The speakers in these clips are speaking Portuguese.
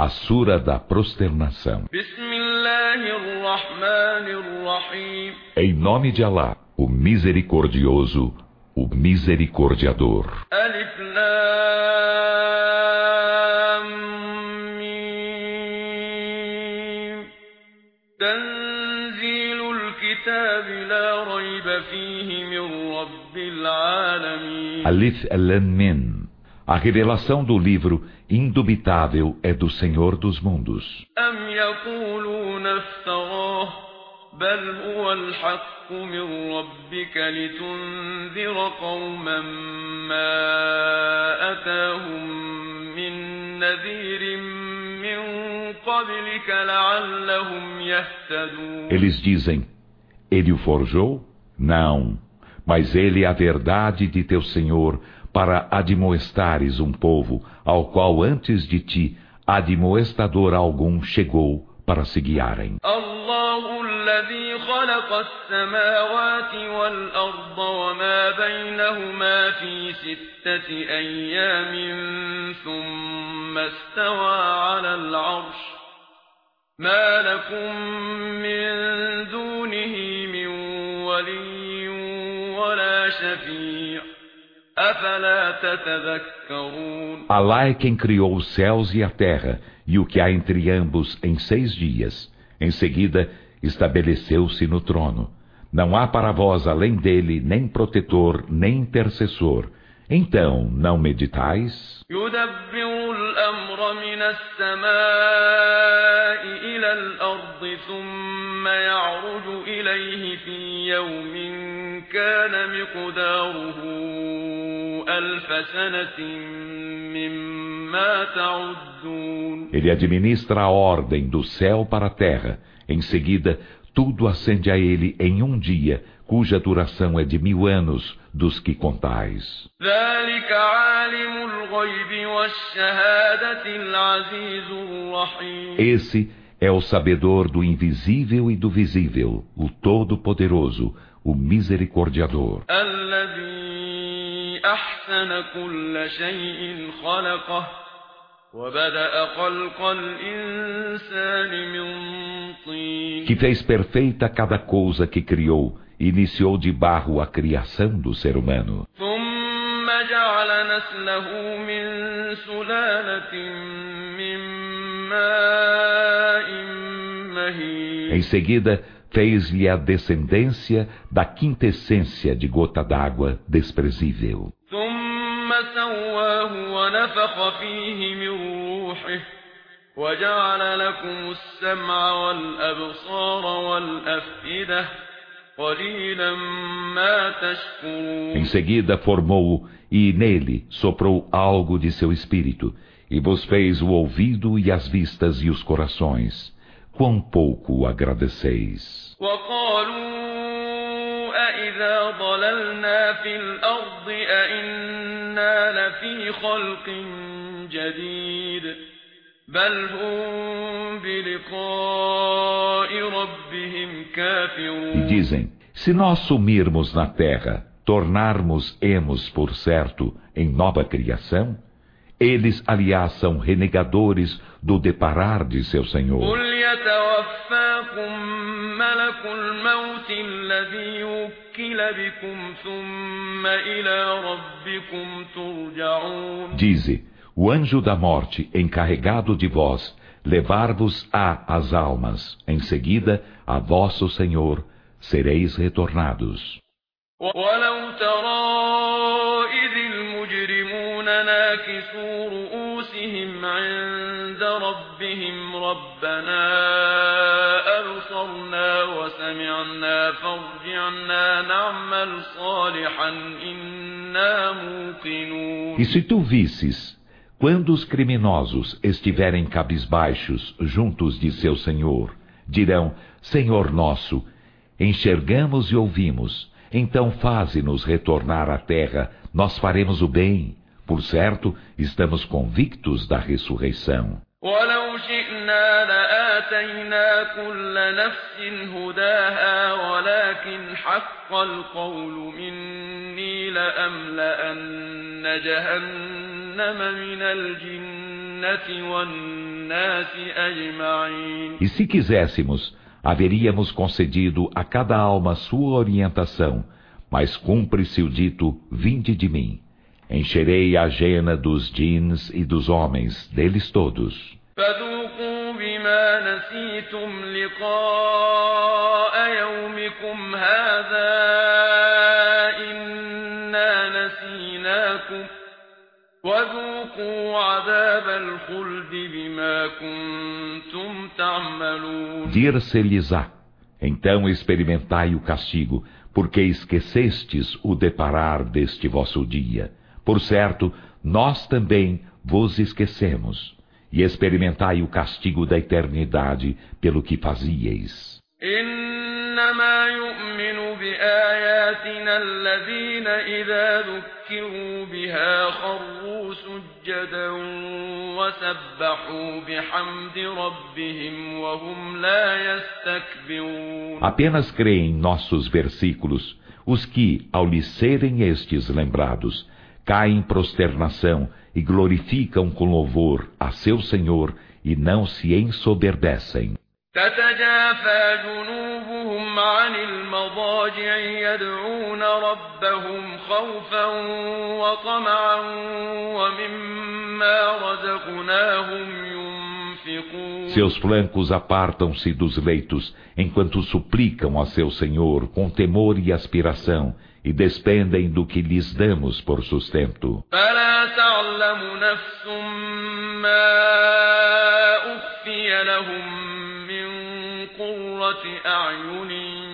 A Sura da Prosternação. Em nome de Alá, o Misericordioso, o Misericordiador. Alif Lam Mim. Tanzilul Kitab la rayba fihi min Rabbil Alamin. Alif Lam Mim. A revelação do livro indubitável é do Senhor dos mundos. Am yaquluna iftarah, bal huwa al-haqq min rabbika litunzira qawman ma atahum min nadhirin min qablika la'allahum yahtadun. Eles dizem: ele o forjou? Não, mas ele é a verdade de teu Senhor, para admoestares um povo ao qual antes de ti admoestador algum chegou para se guiarem. Allahu alladhi khalaqa as-samawati wal-arda wa ma baynahuma fi sittati ayyamin thumma istawa 'ala al-'arsh ma lakum min dunihi min waliyyin wa la shafi'. Alá é quem criou os céus e a terra e o que há entre ambos em 6 dias. Em seguida, estabeleceu-se no trono. Não há para vós além dele nem protetor, nem intercessor. Então, não meditais? Ele administra a ordem do céu para a terra. Em seguida, tudo ascende a ele em um dia, cuja duração é de 1000 anos dos que contais. Esse é o sabedor do invisível e do visível, o Todo-Poderoso, o Misericordiador. Que fez perfeita cada coisa que criou, e iniciou de barro a criação do ser humano. Em seguida, fez-lhe a descendência da quintessência de gota d'água desprezível. Em seguida formou-o e nele soprou algo de seu espírito, e vos fez o ouvido e as vistas e os corações. Quão pouco o agradeceis. E dizem: se nós sumirmos na terra, tornarmos-emos por certo em nova criação? Eles, aliás, são renegadores do deparar de seu Senhor. Dize: o anjo da morte, encarregado de vós, levar-vos-á as almas. Em seguida, a vosso Senhor sereis retornados. ناكسوا رؤوسهم عند ربهم ربنا أبصرنا وسمعنا فارجعنا نعمل صالحا إنا موقنون. E se tu visses, quando os criminosos estiverem cabisbaixos juntos de seu Senhor, dirão: Senhor nosso, enxergamos e ouvimos, então faze-nos retornar à terra, nós faremos o bem. Por certo, estamos convictos da ressurreição. وَلَوْ شِئْنَا لَآتَيْنَا كُلَّ نَفْسٍ هُدَاهَا وَلَكِنْ حَقَّ الْقَوْلُ مِنِّي لَأَمْلَأَنَّ جَهَنَّمَ مِنَ الْجِنَّةِ الجنة والناس أجمعين. E se quiséssemos, haveríamos concedido a cada alma sua orientação, mas cumpre-se o dito, vinde de mim. Encherei a jena dos djinns e dos homens, deles todos. فذوقوا بما نسيتم لقاء يومكم هذا إنا نسيناكم وذوقوا عذاب الخلد بما كنتم تعملون. Dir-se-lhes-á, então experimentai o castigo, porque esquecestes o deparar deste vosso dia. Por certo, nós também vos esquecemos. E experimentai o castigo da eternidade pelo que fazieis. إنما يؤمن بآياتنا الذين إذا ذكروا بها خروا سجدا وسبحوا بحمد ربهم وهم لا يستكبرون. Apenas creem em nossos versículos os que, ao lhes serem estes lembrados, caem em prosternação e glorificam com louvor a seu Senhor e não se ensoberbecem. تتجافى جنوبهم عن المضاجع يدعون ربهم خوفا وطمعا ومما رزقناهم ينفقون. Seus flancos apartam-se dos leitos enquanto suplicam a seu Senhor com temor e aspiração e despendem do que lhes damos por sustento. فلا تعلم نفس ما أخفي لهم قرة أعين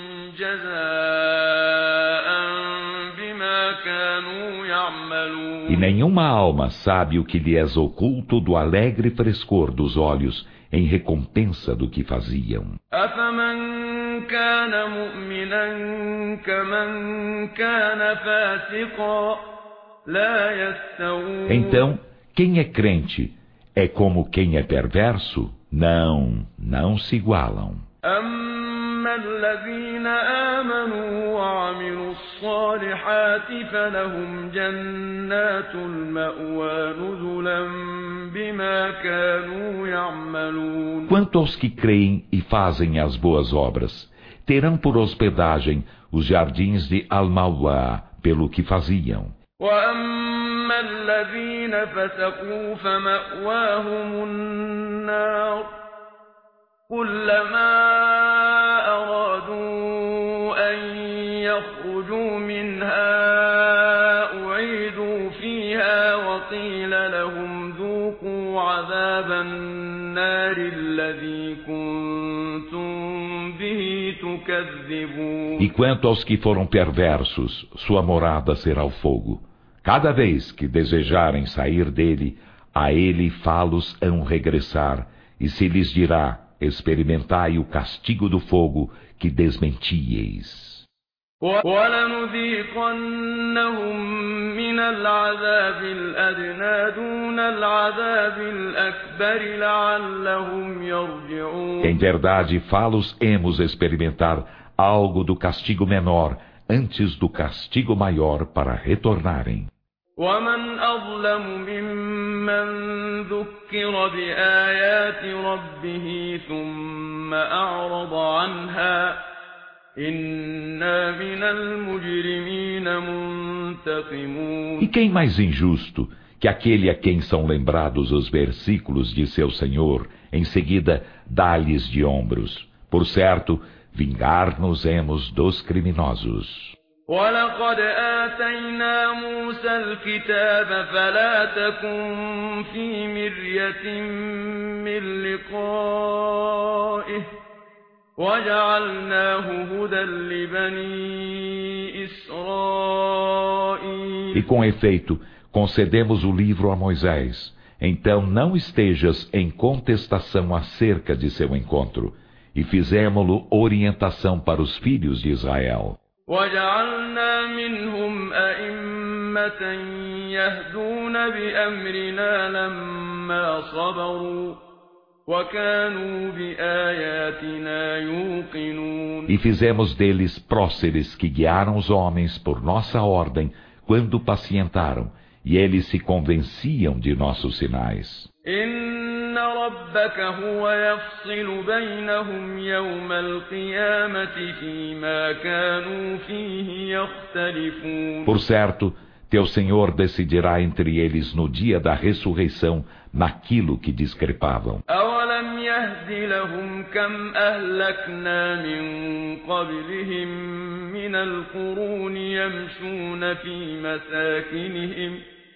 جزاء بما كانوا يعملون. E nenhuma alma sabe o que lhe é oculto do alegre frescor dos olhos em recompensa do que faziam. أفمن كان مؤمنا كمن كان فاسقا لا يستوون. Então, quem é crente é como quem é perverso? Não se igualam. أما الذين آمنوا وعملوا الصالحات فلهم جنات المأوى نزلا بما كانوا يعملون. Quanto aos que creem e fazem as boas obras, terão por hospedagem os jardins de Al-Mawá, pelo que faziam. وأما الذين فسقوا فمأواهم النار كلما أرادوا أن يخرجوا منها أعيدوا فيها وقيل لهم ذوقوا عذاب النار الذي كنتم به تكذبون. E quanto aos que foram perversos, sua morada será o fogo. Cada vez que desejarem sair dele, a ele fá-los hão regressar, e se lhes dirá, experimentai o castigo do fogo que desmentieis. وَلَنُذِيقَنَّهُمْ مِنَ الْعَذَابِ الْأَدْنَىٰ دُونَ الْعَذَابِ الْأَكْبَرِ لَعَلَّهُمْ يَرْجِعُونَ. Em verdade, fá-los hemos experimentar algo do castigo menor, antes do castigo maior para retornarem. وَمَنْ أَظْلَمُ مِمَّنْ ذُكِّرَ بِآيَاتِ رَبِّهِ ثُمَّ أَعْرَضَ عَنْهَا إِنَّا مِنَ الْمُجْرِمِينَ مُنْتَقِمُونَ. E quem mais injusto que aquele a quem são lembrados os versículos de seu Senhor, em seguida dá-lhes de ombros? Por certo, vingar-nos-emos dos criminosos. وَلَقَدْ آتَيْنَا مُوسَى الْكِتَابَ فَلَا تَكُنْ فِي مِرْيَةٍ مِّن لِّقَائِهِ وَجَعَلْنَاهُ هُدًى لِّبَنِي إِسْرَائِيلَ. E com efeito, concedemos o livro a Moisés. Então não estejas em contestação acerca de seu encontro. E fizemo-lo orientação para os filhos de Israel. وَجَعَلْنَا مِنْهُمْ أَئِمَّةً يَهْدُونَ بِأَمْرِنَا لَمَّا صَبَرُوا وَكَانُوا بِآيَاتِنَا يُوقِنُونَ. E fizemos deles próceres que guiaram os homens por nossa ordem quando pacientaram, e eles se convenciam de nossos sinais. إن ربك هو يفصل بينهم يوم القيامة فيما كانوا فيه يختلفون. Por certo, teu Senhor decidirá entre eles no dia da ressurreição naquilo que discrepavam. أولم يهد لهم كم أهلكنا من قبلهم من القرون يمشون في مساكنهم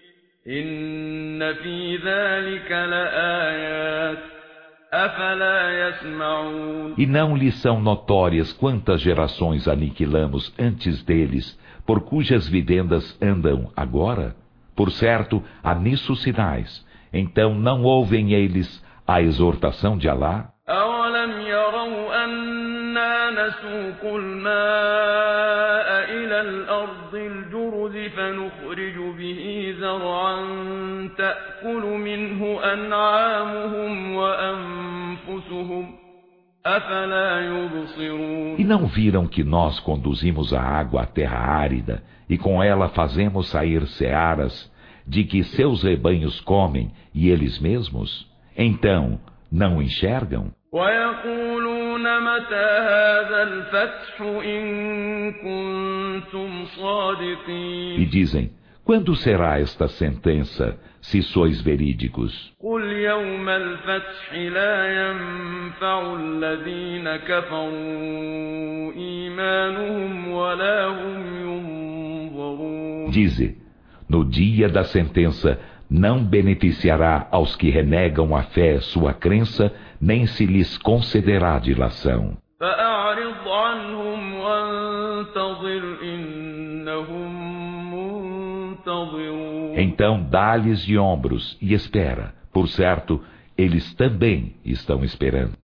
إن في ذلك لآيات أفلا يسمعون. E não lhes são notórias quantas gerações aniquilamos antes deles, por cujas vivendas andam agora? Por certo, há nisso sinais. Então não ouvem eles a exortação de Alá? أولم يروا أنا نسوق الماء إلى الأرض الجرز فنخرج به زرعا تأكل منه أنعامهم وأنفسهم أفلا يبصرون. E não viram que nós conduzimos a água à terra árida e com ela fazemos sair searas de que seus rebanhos comem e eles mesmos? Então, não enxergam? ويقولون متى هذا الفتح إن كنتم صادقين. E dizem, quando será esta sentença, se sois verídicos? قل يوم الفتح لا ينفع الذين كفروا إيمانهم ولا هم ينظرون. Dize, no dia da sentença, não beneficiará aos que renegam a fé sua crença, nem se lhes concederá dilação. فأعرض عنهم وانتظر إنهم منتظرون. Então dá-lhes de ombros e espera. Por certo, eles também estão esperando.